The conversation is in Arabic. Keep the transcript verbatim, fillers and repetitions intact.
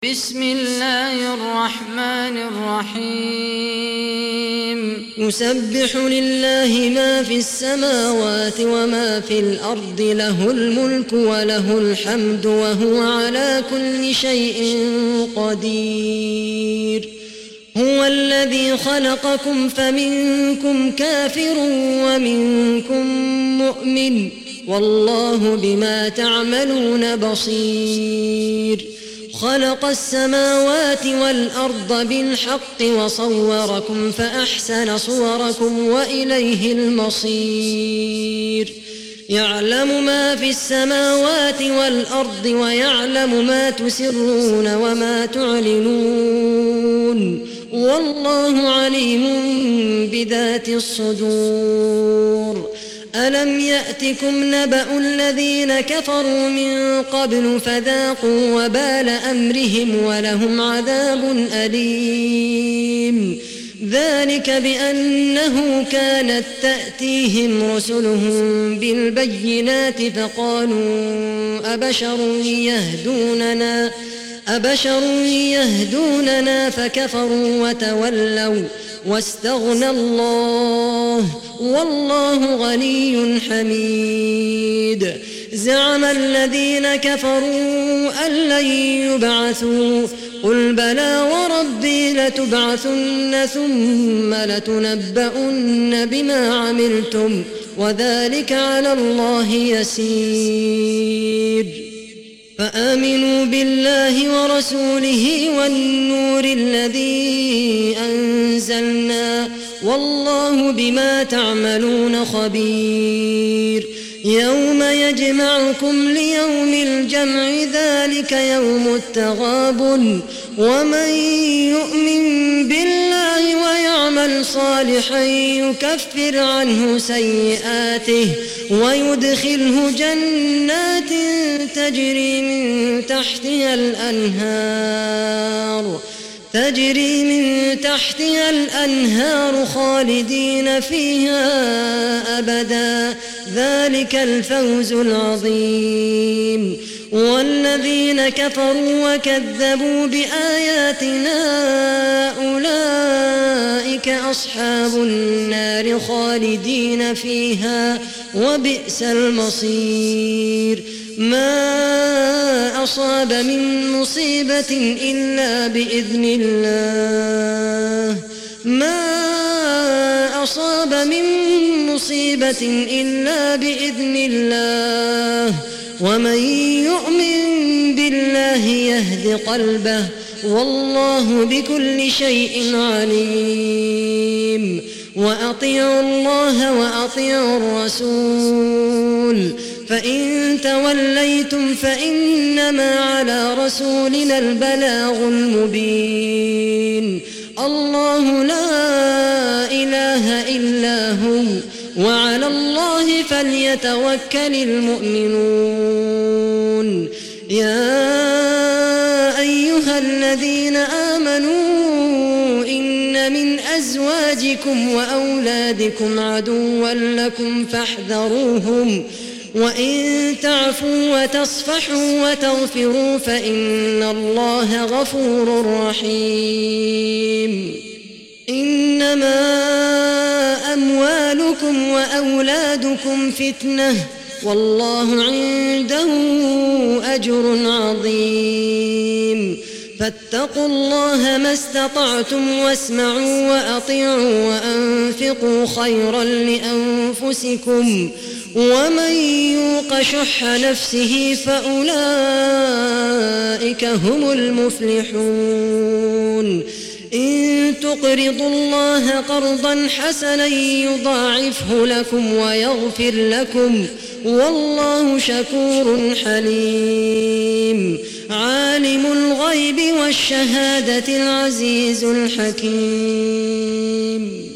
بسم الله الرحمن الرحيم يسبح لله ما في السماوات وما في الأرض له الملك وله الحمد وهو على كل شيء قدير هو الذي خلقكم فمنكم كافر ومنكم مؤمن والله بما تعملون بصير خلق السماوات والأرض بالحق وصوركم فأحسن صوركم وإليه المصير يعلم ما في السماوات والأرض ويعلم ما تسرون وما تعلنون والله عليم بذات الصدور ألم يأتكم نبأ الذين كفروا من قبل فذاقوا وبال أمرهم ولهم عذاب أليم ذلك بأنه كانت تأتيهم رسلهم بالبينات فقالوا أبشر يهدوننا أبشر يهدوننا فكفروا وتولوا واستغنى الله والله غني حميد زعم الذين كفروا أن لن يبعثوا قل بلى وربي لتبعثن ثم لتنبؤن بما عملتم وذلك على الله يسير فآمنوا بالله ورسوله والنور الذي أنزلنا والله بما تعملون خبير يوم يجمعكم ليوم الجمع ذلك يوم التغابن ومن يؤمن بالله ويعمل صالحا يكفر عنه سيئاته ويدخله جنات تجري من تحتها الأنهار تجري من تحتها الأنهار خالدين فيها أبدا ذلك الفوز العظيم والذين كفروا وكذبوا بآياتنا أولئك أصحاب النار خالدين فيها وبئس المصير ما أصاب من مصيبة إلا بإذن الله ما أصاب من مصيبة إلا بإذن الله ومن يؤمن بالله يهد قلبه والله بكل شيء عليم وأطيعوا الله وأطيعوا الرسول فإن توليتم فإنما على رسولنا البلاغ المبين الله لا إله إلا هو وعلى الله فليتوكل المؤمنون يا أيها الذين آمنوا إن من أزواجكم وأولادكم عدوا لكم فاحذروهم وإن تعفوا وتصفحوا وتغفروا فإن الله غفور رحيم إنما أموالكم وأولادكم فتنة والله عنده أجر عظيم فاتقوا الله ما استطعتم واسمعوا وأطيعوا وأنفقوا خيرا لأنفسكم ومن يوق شح نفسه فأولئك هم المفلحون إن تقرضوا الله قرضا حسنا يضاعفه لكم ويغفر لكم والله شكور حليم عالم الغيب والشهادة العزيز الحكيم